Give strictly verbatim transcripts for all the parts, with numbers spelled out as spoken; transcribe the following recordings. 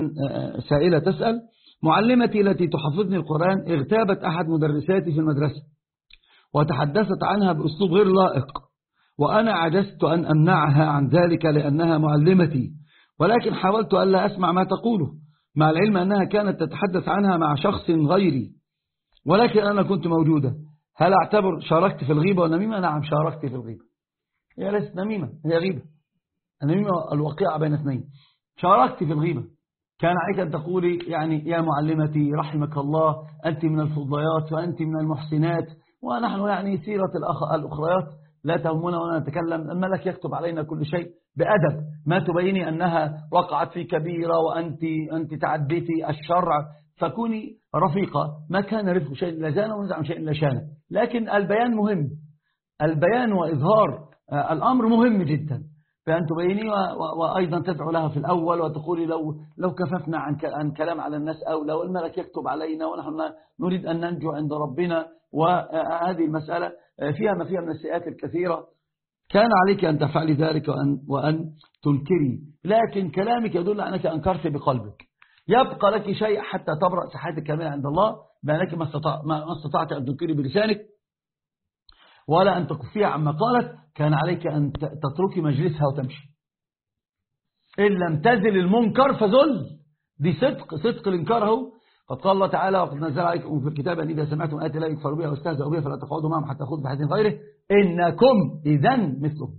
سائلة تسأل: معلمتي التي تحفظني القرآن اغتابت أحد مدرساتي في المدرسة وتحدثت عنها بأسلوب غير لائق، وأنا عجزت أن أمنعها عن ذلك لأنها معلمتي، ولكن حاولت ألا أسمع ما تقوله، مع العلم أنها كانت تتحدث عنها مع شخص غيري، ولكن أنا كنت موجودة. هل أعتبر شاركت في الغيبة والنميمة؟ نعم، شاركت في الغيبة. هي ليست نميمة، هي غيبة. النميمة الواقعة بين اثنين. شاركت في الغيبة. كان عليك أن تقولي يعني: يا معلمتي رحمك الله، أنت من الفضليات وأنت من المحسنات، ونحن يعني سيرة الأخ... الأخريات لا تهمنا ولا نتكلم، الملك يكتب علينا كل شيء بأدب، ما تبيني أنها وقعت في كبيرة وأنت أنت تعديتي الشرع، فكوني رفيقة. ما كان رفق شيء إلا زانه ونزع شيء إلا شانه، لكن البيان مهم، البيان وإظهار الأمر مهم جدا، فأن تبيني وأيضا تدعو لها في الأول وتقولي: لو لو كففنا عن عن كلام على الناس، أو لو الملك يكتب علينا ونحن نريد أن ننجو عند ربنا. وهذه المسألة فيها ما فيها من السيئات الكثيرة، كان عليك أن تفعلي ذلك وأن, وأن تنكري، لكن كلامك يدل أنك أنكرت بقلبك. يبقى لك شيء حتى تبرأ صحتك كاملة عند الله، بأنك ما استطاع ما استطعت أن تنكري بلسانك ولا أن تكفيها عما قالت. كان عليك أن تتركي مجلسها وتمشي. إن لم تزل المنكر فذل. دي صدق صدق الإنكار هو. قد قال الله تعالى: وقد نزل عليكم في الكتاب أن إذا سمعتم آيات لا يكفروا بها واستهزئوا بها فلا تقعدوا معهم حتى يخوضوا بحديث غيره إنكم إذن مثلهم.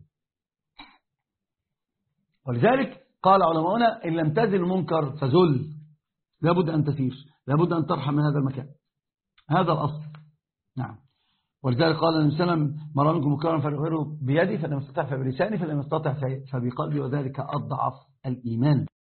ولذلك قال علماؤنا: إن لم تزل المنكر فذل. لابد أن تسير، لابد أن ترحم من هذا المكان. هذا الأصل. نعم. ولذلك قال النبي صلى الله عليه وسلم: من رأى منكم منكرا فليغيره بيده، فلم يستطع فبلسانه، فلم يستطع فبقلبه، وذلك أضعف الإيمان.